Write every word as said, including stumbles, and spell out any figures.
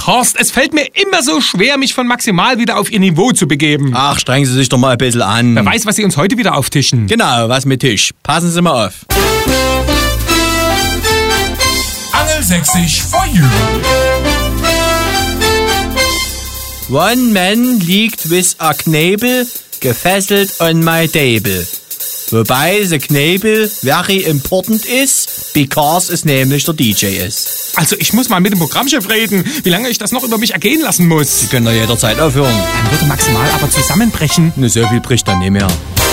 Ach Horst, es fällt mir immer so schwer, mich von Maximal wieder auf ihr Niveau zu begeben. Ach, strengen Sie sich doch mal ein bisschen an. Wer weiß, was Sie uns heute wieder auftischen. Genau, was mit Tisch. Passen Sie mal auf. Angelsächsisch for you. One man liegt with a Knebel, gefesselt on my table. Wobei the Knebel very important is, because es nämlich der D J ist. Also ich muss mal mit dem Programmchef reden, wie lange ich das noch über mich ergehen lassen muss. Sie können doch jederzeit aufhören. Dann würde Maximal aber zusammenbrechen. Ne, so viel bricht dann nicht mehr.